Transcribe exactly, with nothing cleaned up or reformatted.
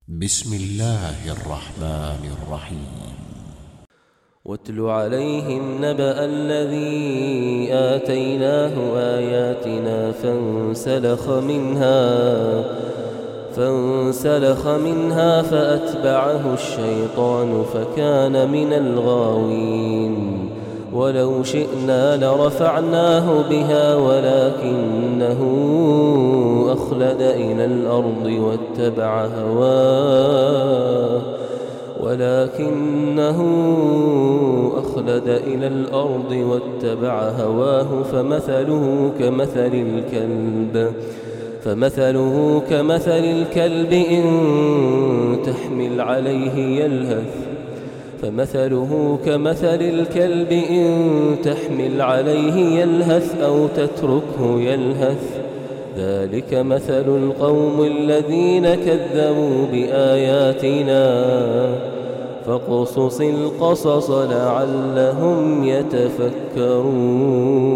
بسم الله الرحمن الرحيم. واتل عليهم نبأ الذي آتيناه آياتنا فانسلخ منها فانسلخ منها فأتبعه الشيطان فكان من الغاوين. ولو شئنا لرفعناه بها ولكنه أخلد إلى الأرض واتبع هواه ولكنه أخلد إلى الأرض واتبع هواه فمثله كمثل الكلب فمثله كمثل الكلب إن تحمل عليه يلهث فمثله كمثل الكلب إن تحمل عليه يلهث أو تتركه يلهث. ذلك مثل القوم الذين كذبوا بآياتنا فاقصص القصص لعلهم يتفكرون.